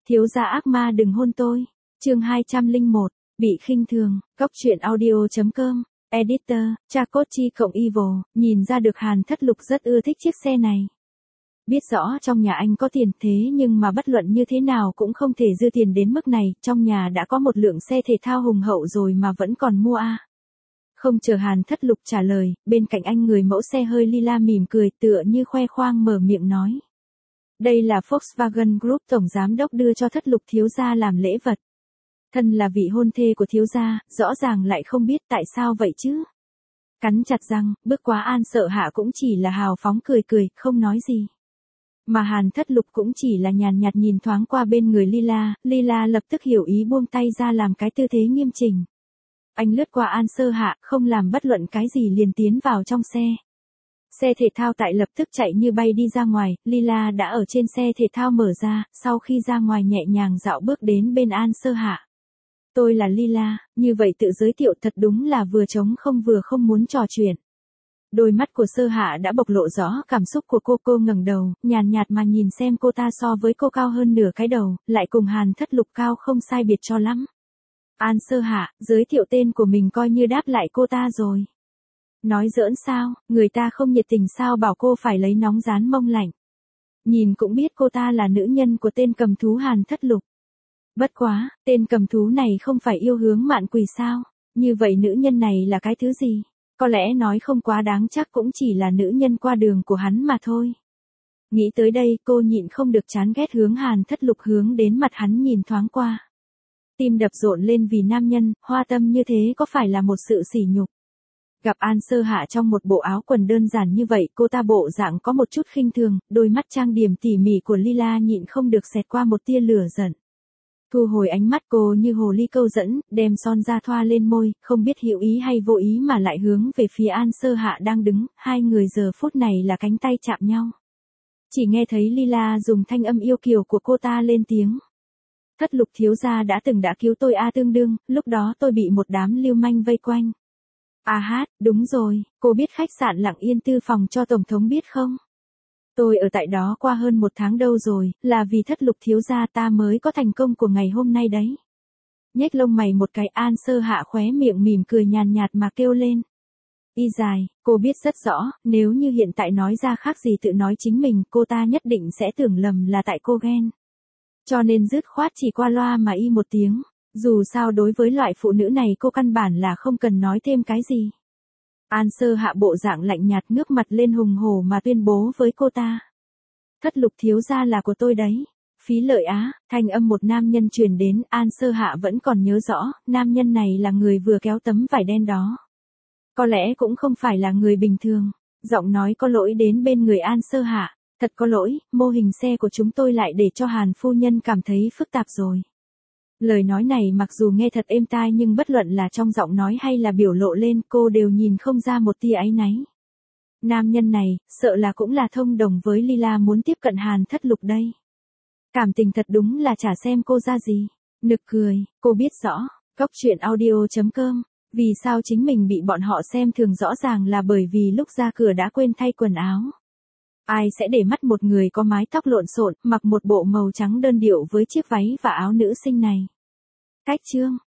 Thiếu gia ác ma đừng hôn tôi. Chương 201, bị khinh thường. Góc truyện audio.com. Editor, Chakochi-Evil, nhìn ra được Hàn Thất Lục rất ưa thích chiếc xe này. Biết rõ trong nhà anh có tiền thế nhưng mà bất luận như thế nào cũng không thể dư tiền đến mức này, trong nhà đã có một lượng xe thể thao hùng hậu rồi mà vẫn còn mua à. Không chờ Hàn Thất Lục trả lời, bên cạnh anh người mẫu xe hơi lila mỉm cười tựa như khoe khoang mở miệng nói. Đây là Volkswagen Group tổng giám đốc đưa cho Thất Lục thiếu gia làm lễ vật. Thân là vị hôn thê của thiếu gia, rõ ràng lại không biết tại sao vậy chứ. Cắn chặt răng, bước qua An Sợ Hạ cũng chỉ là hào phóng cười cười, không nói gì. Mà Hàn Thất Lục cũng chỉ là nhàn nhạt nhìn thoáng qua bên người Lila lập tức hiểu ý buông tay ra làm cái tư thế nghiêm chỉnh. Anh lướt qua An Sơ Hạ, không làm bất luận cái gì liền tiến vào trong xe. Xe thể thao tại lập tức chạy như bay đi ra ngoài, Lila đã ở trên xe thể thao mở ra, sau khi ra ngoài nhẹ nhàng dạo bước đến bên An Sơ Hạ. Tôi là Lila, như vậy tự giới thiệu thật đúng là vừa trống không vừa không muốn trò chuyện. Đôi mắt của Sơ Hạ đã bộc lộ rõ cảm xúc của cô ngẩng đầu, nhàn nhạt mà nhìn xem cô ta so với cô cao hơn nửa cái đầu, lại cùng Hàn Thất Lục cao không sai biệt cho lắm. An Sơ Hạ, giới thiệu tên của mình coi như đáp lại cô ta rồi. Nói giỡn sao, người ta không nhiệt tình sao bảo cô phải lấy nóng rán mông lạnh. Nhìn cũng biết cô ta là nữ nhân của tên cầm thú Hàn Thất Lục. Bất quá, tên cầm thú này không phải yêu hướng mạn quỷ sao, như vậy nữ nhân này là cái thứ gì? Có lẽ nói không quá đáng chắc cũng chỉ là nữ nhân qua đường của hắn mà thôi. Nghĩ tới đây cô nhịn không được chán ghét hướng Hàn Thất Lục hướng đến mặt hắn nhìn thoáng qua. Tim đập rộn lên vì nam nhân, hoa tâm như thế có phải là một sự sỉ nhục. Gặp An Sơ Hạ trong một bộ áo quần đơn giản như vậy, cô ta bộ dạng có một chút khinh thường, đôi mắt trang điểm tỉ mỉ của Lila nhịn không được xẹt qua một tia lửa giận. Thu hồi ánh mắt cô như hồ ly câu dẫn, đem son da thoa lên môi, không biết hữu ý hay vô ý mà lại hướng về phía An Sơ Hạ đang đứng, hai người giờ phút này là cánh tay chạm nhau. Chỉ nghe thấy Lila dùng thanh âm yêu kiều của cô ta lên tiếng. Thất Lục thiếu gia đã cứu tôi tương đương, lúc đó tôi bị một đám lưu manh vây quanh. Đúng rồi, cô biết khách sạn Lặng Yên Tư phòng cho Tổng thống biết không? Tôi ở tại đó qua hơn một tháng đâu rồi, là vì Thất Lục thiếu gia ta mới có thành công của ngày hôm nay đấy. Nhếch lông mày một cái, An Sơ Hạ khóe miệng mỉm cười nhàn nhạt mà kêu lên. Y dài, cô biết rất rõ, nếu như hiện tại nói ra khác gì tự nói chính mình, cô ta nhất định sẽ tưởng lầm là tại cô ghen. Cho nên dứt khoát chỉ qua loa mà y một tiếng, dù sao đối với loại phụ nữ này cô căn bản là không cần nói thêm cái gì. An Sơ Hạ bộ dạng lạnh nhạt ngước mặt lên hùng hổ mà tuyên bố với cô ta. Thất Lục thiếu gia là của tôi đấy. Phí Lợi Á, thanh âm một nam nhân truyền đến, An Sơ Hạ vẫn còn nhớ rõ, nam nhân này là người vừa kéo tấm vải đen đó. Có lẽ cũng không phải là người bình thường. Giọng nói có lỗi đến bên người An Sơ Hạ. Thật có lỗi, mô hình xe của chúng tôi lại để cho Hàn phu nhân cảm thấy phức tạp rồi. Lời nói này mặc dù nghe thật êm tai nhưng bất luận là trong giọng nói hay là biểu lộ lên cô đều nhìn không ra một tia áy náy. Nam nhân này, sợ là cũng là thông đồng với Lila muốn tiếp cận Hàn Thất Lục đây. Cảm tình thật đúng là chả xem cô ra gì. Nực cười, cô biết rõ, góc truyện audio.com, vì sao chính mình bị bọn họ xem thường rõ ràng là bởi vì lúc ra cửa đã quên thay quần áo. Ai sẽ để mắt một người có mái tóc lộn xộn, mặc một bộ màu trắng đơn điệu với chiếc váy và áo nữ sinh này. Cách chương